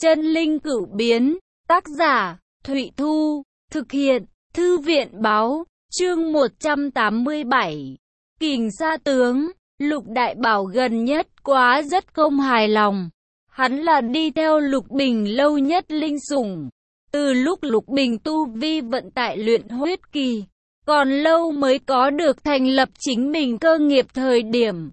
Chân linh cửu biến, tác giả, Thụy Thu, thực hiện, Thư viện báo, chương 187. Kình Sa Tướng, Lục Đại Bảo gần nhất quá rất không hài lòng. Hắn là đi theo Lục Bình lâu nhất linh sủng. Từ lúc Lục Bình tu vi vận tại luyện huyết kỳ, còn lâu mới có được thành lập chính mình cơ nghiệp thời điểm.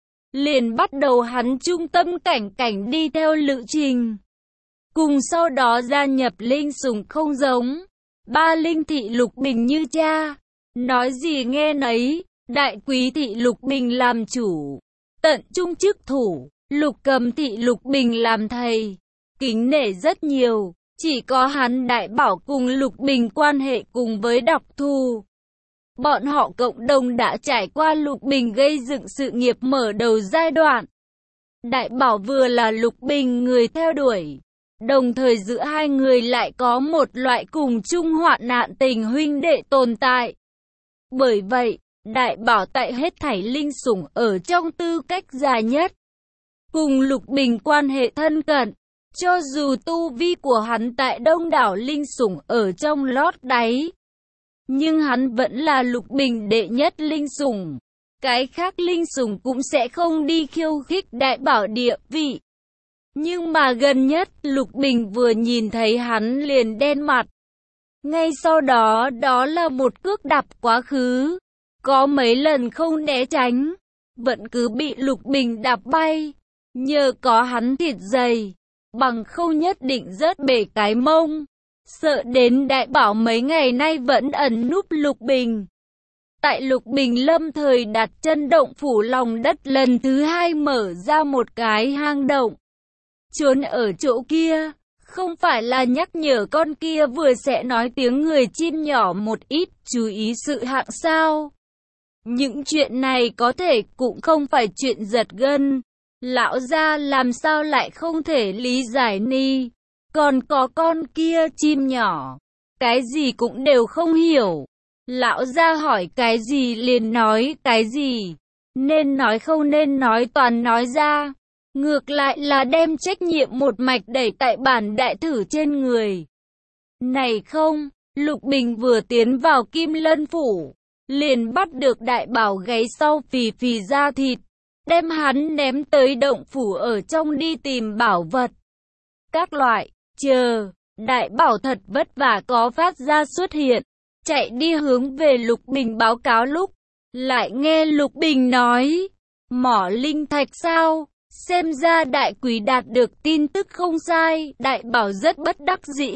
Liền bắt đầu hắn trung tâm cảnh đi theo lữ trình. Cùng sau đó gia nhập linh sủng không giống. Ba linh thị Lục Bình như cha. Nói gì nghe nấy, đại quý thị Lục Bình làm chủ. Tận trung chức thủ, Lục Cầm thị Lục Bình làm thầy. Kính nể rất nhiều, chỉ có hắn Đại Bảo cùng Lục Bình quan hệ cùng với đặc thù. Bọn họ cộng đồng đã trải qua Lục Bình gây dựng sự nghiệp mở đầu giai đoạn. Đại Bảo vừa là Lục Bình người theo đuổi, đồng thời giữa hai người lại có một loại cùng chung hoạn nạn tình huynh đệ tồn tại. Bởi vậy, Đại Bảo tại hết thảy linh sủng ở trong tư cách già nhất. Cùng Lục Bình quan hệ thân cận, cho dù tu vi của hắn tại đông đảo linh sủng ở trong lót đáy. Nhưng hắn vẫn là Lục Bình đệ nhất linh sủng. Cái khác linh sủng cũng sẽ không đi khiêu khích Đại Bảo địa vị. Nhưng mà gần nhất Lục Bình vừa nhìn thấy hắn liền đen mặt. Ngay sau đó đó là một cước đạp quá khứ. Có mấy lần không né tránh, vẫn cứ bị Lục Bình đạp bay. Nhờ có hắn thịt dày, bằng không nhất định rớt bể cái mông. Sợ đến Đại Bảo mấy ngày nay vẫn ẩn núp Lục Bình. Tại Lục Bình lâm thời đặt chân động phủ lòng đất lần thứ hai mở ra một cái hang động. Trốn ở chỗ kia, không phải là nhắc nhở con kia vừa sẽ nói tiếng người chim nhỏ một ít chú ý sự hạng sao. Những chuyện này có thể cũng không phải chuyện giật gân. Lão gia làm sao lại không thể lý giải ni. Còn có con kia chim nhỏ, cái gì cũng đều không hiểu. Lão gia hỏi cái gì liền nói cái gì. Nên nói không nên nói toàn nói ra. Ngược lại là đem trách nhiệm một mạch đẩy tại bản đại thử trên người. Này không, Lục Bình vừa tiến vào Kim Lân phủ, liền bắt được Đại Bảo gáy sau phì phì ra thịt. Đem hắn ném tới động phủ ở trong đi tìm bảo vật. Các loại, chờ, Đại Bảo thật vất vả có phát ra xuất hiện. Chạy đi hướng về Lục Bình báo cáo lúc. Lại nghe Lục Bình nói. Mỏ linh thạch sao? Xem ra đại quý đạt được tin tức không sai. Đại Bảo rất bất đắc dĩ.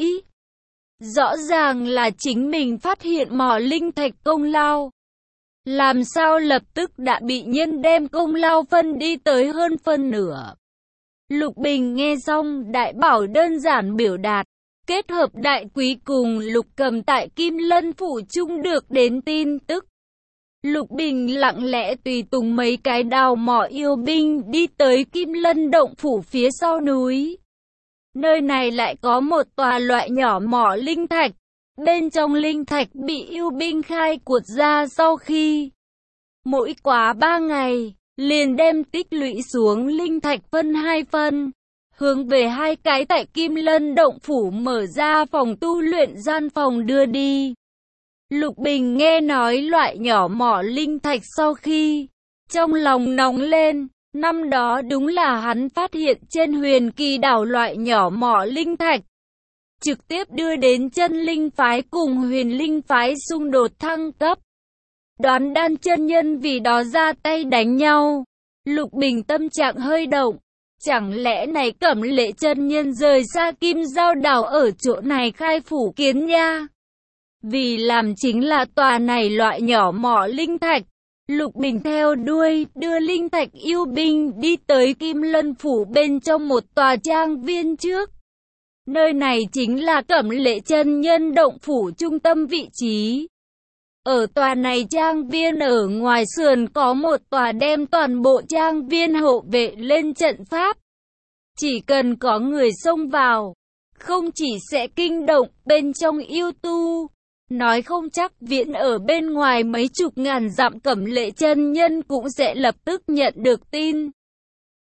Rõ ràng là chính mình phát hiện mỏ linh thạch công lao. Làm sao lập tức đã bị nhân đem công lao phân đi tới hơn phân nửa. Lục Bình nghe xong Đại Bảo đơn giản biểu đạt. Kết hợp đại quý cùng Lục Cầm tại Kim Lân phủ chung được đến tin tức. Lục Bình lặng lẽ tùy tùng mấy cái đào mỏ yêu binh đi tới Kim Lân động phủ phía sau núi. Nơi này lại có một tòa loại nhỏ mỏ linh thạch. Bên trong linh thạch bị yêu binh khai cuột ra sau khi mỗi quá 3 ngày, liền đem tích lũy xuống linh thạch phân 2 phân. Hướng về hai cái tại Kim Lân động phủ mở ra phòng tu luyện gian phòng đưa đi. Lục Bình nghe nói loại nhỏ mỏ linh thạch sau khi trong lòng nóng lên. Năm đó đúng là hắn phát hiện trên Huyền Kỳ đảo loại nhỏ mỏ linh thạch. Trực tiếp đưa đến chân linh phái cùng Huyền Linh phái xung đột thăng cấp. Đoán Đan chân nhân vì đó ra tay đánh nhau. Lục Bình tâm trạng hơi động. Chẳng lẽ này Cẩm Lệ chân nhân rời xa Kim Giao đảo ở chỗ này khai phủ kiến nha. Vì làm chính là tòa này loại nhỏ mỏ linh thạch. Lục Bình theo đuôi đưa linh thạch yêu binh đi tới Kim Lân phủ bên trong một tòa trang viên trước. Nơi này chính là Cẩm Lệ chân nhân động phủ trung tâm vị trí. Ở tòa này trang viên ở ngoài sườn có một tòa đem toàn bộ trang viên hộ vệ lên trận pháp. Chỉ cần có người xông vào, không chỉ sẽ kinh động bên trong yêu tu. Nói không chắc viễn ở bên ngoài mấy chục ngàn dặm Cẩm Lệ chân nhân cũng sẽ lập tức nhận được tin tức.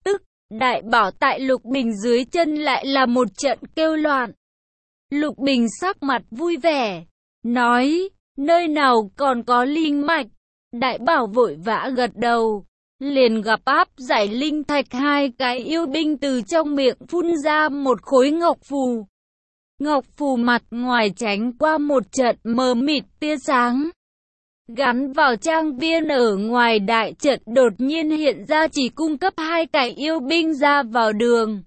Đại bảo tại Lục Bình dưới chân lại là một trận kêu loạn. Lục Bình sắc mặt vui vẻ, nói, nơi nào còn có linh mạch. Đại bảo vội vã gật đầu, liền gặp áp giải linh thạch hai cái yêu binh từ trong miệng phun ra một khối ngọc phù. Ngọc phù mặt ngoài tránh qua một trận mờ mịt tia sáng. Gắn vào trang viên ở ngoài đại trận đột nhiên hiện ra chỉ cung cấp hai cái yêu binh ra vào đường.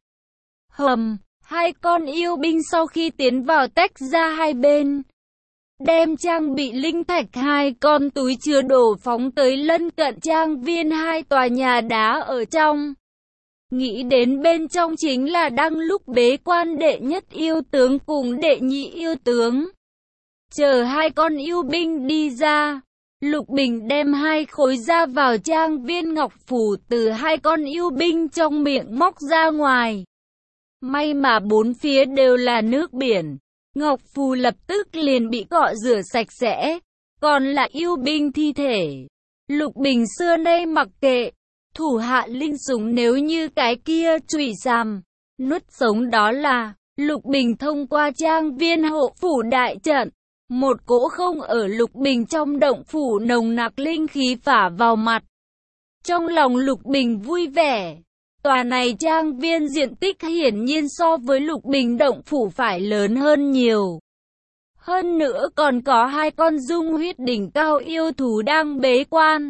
Hai con yêu binh sau khi tiến vào tách ra hai bên. Đem trang bị linh thạch hai con túi chứa đồ phóng tới lân cận trang viên hai tòa nhà đá ở trong. Nghĩ đến bên trong chính là đang lúc bế quan đệ nhất yêu tướng cùng đệ nhị yêu tướng. Chờ hai con yêu binh đi ra, Lục Bình đem hai khối ra vào trang viên ngọc phù từ hai con yêu binh trong miệng móc ra ngoài. May mà bốn phía đều là nước biển, ngọc phù lập tức liền bị cọ rửa sạch sẽ, còn là yêu binh thi thể. Lục Bình xưa nay mặc kệ, thủ hạ linh súng nếu như cái kia chùy giàm, nuốt sống đó là, Lục Bình thông qua trang viên hộ phủ đại trận. Một cỗ không ở Lục Bình trong động phủ nồng nặc linh khí phả vào mặt. Trong lòng Lục Bình vui vẻ. Tòa này trang viên diện tích hiển nhiên so với Lục Bình động phủ phải lớn hơn nhiều. Hơn nữa còn có hai con dung huyết đỉnh cao yêu thú đang bế quan.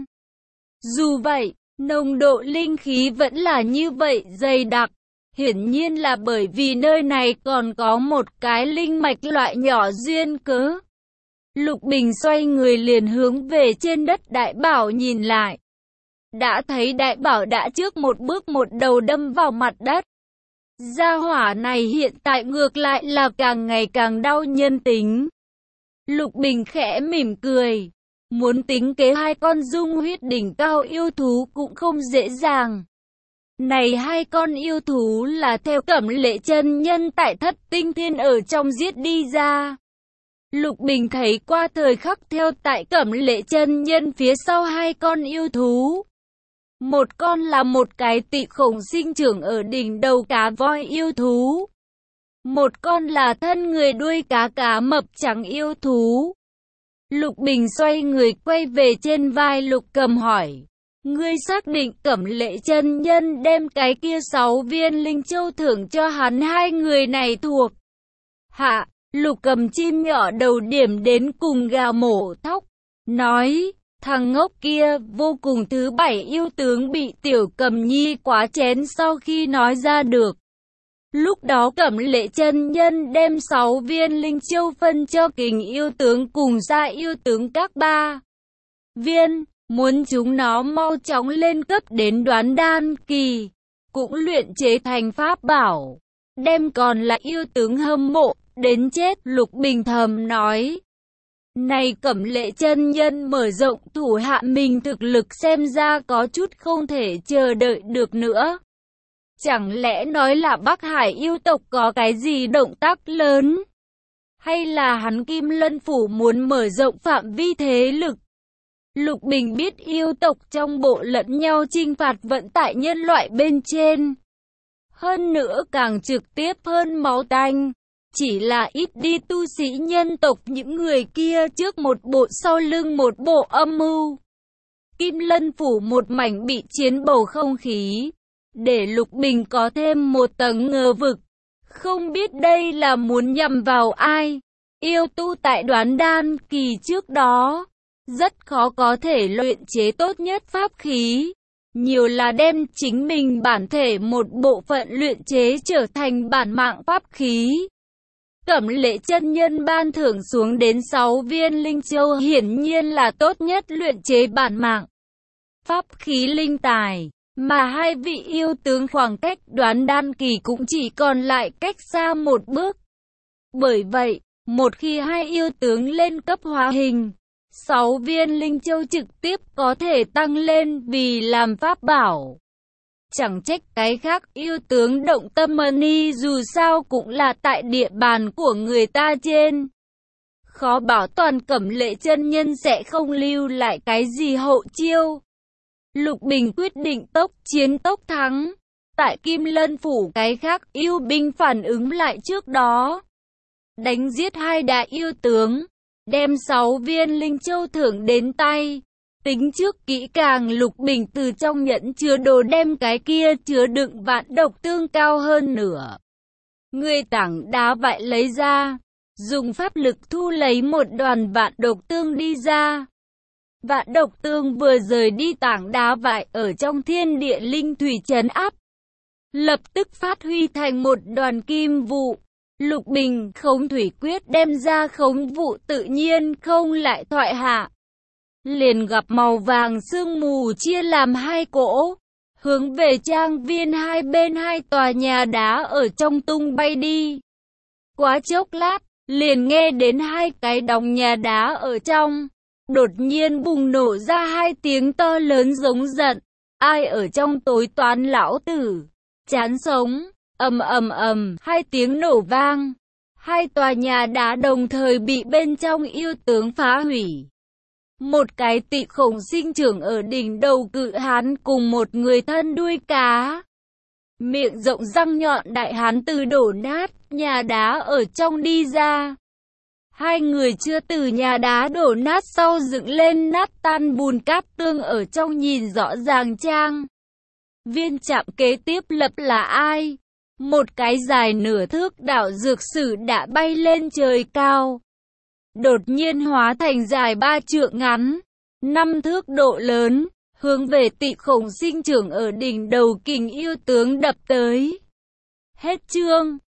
Dù vậy, nồng độ linh khí vẫn là như vậy dày đặc. Hiển nhiên là bởi vì nơi này còn có một cái linh mạch loại nhỏ duyên cớ. Lục Bình xoay người liền hướng về trên đất đại bảo nhìn lại. Đã thấy đại bảo đã trước một bước một đầu đâm vào mặt đất. Gia hỏa này hiện tại ngược lại là càng ngày càng đau nhân tính. Lục Bình khẽ mỉm cười. Muốn tính kế hai con dung huyết đỉnh cao yêu thú cũng không dễ dàng. Này hai con yêu thú là theo Cẩm Lệ chân nhân tại Thất Tinh Thiên ở trong giết đi ra. Lục Bình thấy qua thời khắc theo tại Cẩm Lệ chân nhân phía sau hai con yêu thú. Một con là một cái tị khổng sinh trưởng ở đỉnh đầu cá voi yêu thú. Một con là thân người đuôi cá mập trắng yêu thú. Lục Bình xoay người quay về trên vai Lục Cầm hỏi. Ngươi xác định Cẩm Lệ chân nhân đem cái kia 6 viên linh châu thưởng cho hắn hai người này thuộc hạ. Lục Cầm chim nhỏ đầu điểm đến cùng gào mổ thóc. Nói, thằng ngốc kia vô cùng thứ 7 yêu tướng bị Tiểu Cầm Nhi quá chén sau khi nói ra được. Lúc đó Cẩm Lệ chân nhân đem 6 viên linh châu phân cho Kình yêu tướng cùng Gia yêu tướng các 3 viên. Muốn chúng nó mau chóng lên cấp đến đoán đan kỳ, cũng luyện chế thành pháp bảo. Đem còn lại yêu tướng hâm mộ, đến chết. Lục Bình thầm nói. Này Cẩm Lệ chân nhân mở rộng thủ hạ mình thực lực xem ra có chút không thể chờ đợi được nữa. Chẳng lẽ nói là Bắc Hải yêu tộc có cái gì động tác lớn? Hay là hắn Kim Lân Phủ muốn mở rộng phạm vi thế lực? Lục Bình biết yêu tộc trong bộ lẫn nhau chinh phạt vận tại nhân loại bên trên. Hơn nữa càng trực tiếp hơn máu tanh. Chỉ là ít đi tu sĩ nhân tộc những người kia trước một bộ sau lưng một bộ âm mưu. Kim Lân Phủ một mảnh bị chiến bầu không khí. Để Lục Bình có thêm một tầng ngờ vực. Không biết đây là muốn nhằm vào ai. Yêu tu tại đoán đan kỳ trước đó. Rất khó có thể luyện chế tốt nhất pháp khí. Nhiều là đem chính mình bản thể một bộ phận luyện chế trở thành bản mạng pháp khí. Cẩm Lệ chân nhân ban thưởng xuống đến 6 viên linh châu hiển nhiên là tốt nhất luyện chế bản mạng pháp khí linh tài. Mà hai vị yêu tướng khoảng cách đoán đan kỳ cũng chỉ còn lại cách xa một bước. Bởi vậy, một khi hai yêu tướng lên cấp hóa hình, 6 viên linh châu trực tiếp có thể tăng lên vì làm pháp bảo. Chẳng trách cái khác yêu tướng động tâm mani dù sao cũng là tại địa bàn của người ta trên. Khó bảo toàn Cẩm Lệ chân nhân sẽ không lưu lại cái gì hậu chiêu. Lục Bình quyết định tốc chiến tốc thắng. Tại Kim Lân Phủ cái khác yêu binh phản ứng lại trước đó. Đánh giết 2 đại yêu tướng, đem 6 viên linh châu thưởng đến tay. Tính trước kỹ càng, Lục Bình từ trong nhẫn chứa đồ đem cái kia chứa đựng vạn độc tương cao hơn nửa người tảng đá vại lấy ra, dùng pháp lực thu lấy một đoàn vạn độc tương đi ra. Vạn độc tương vừa rời đi tảng đá vại ở trong thiên địa linh thủy trấn áp, lập tức phát huy thành một đoàn kim vụ. Lục Bình khống thủy quyết đem ra khống vụ tự nhiên không lại thoại hạ. Liền gặp màu vàng sương mù chia làm 2 cỗ, hướng về trang viên hai bên 2 tòa nhà đá ở trong tung bay đi. Quá chốc lát, liền nghe đến 2 cái đống nhà đá ở trong, đột nhiên bùng nổ ra 2 tiếng to lớn giống giận. Ai ở trong tối toán lão tử, chán sống, ầm ầm ầm, 2 tiếng nổ vang. 2 tòa nhà đá đồng thời bị bên trong yêu tướng phá hủy. Một cái tị khổng sinh trưởng ở đỉnh đầu cự hán cùng một người thân đuôi cá. Miệng rộng răng nhọn đại hán từ đổ nát nhà đá ở trong đi ra. 2 người chưa từ nhà đá đổ nát sau dựng lên nát tan bùn cát tương ở trong nhìn rõ ràng trang. Viên chạm kế tiếp lập là ai? Một cái dài nửa thước đảo dược sử đã bay lên trời cao. Đột nhiên hóa thành dài 3 trượng ngắn, 5 thước độ lớn, hướng về tị khổng sinh trưởng ở đỉnh đầu kình yêu tướng đập tới. Hết chương.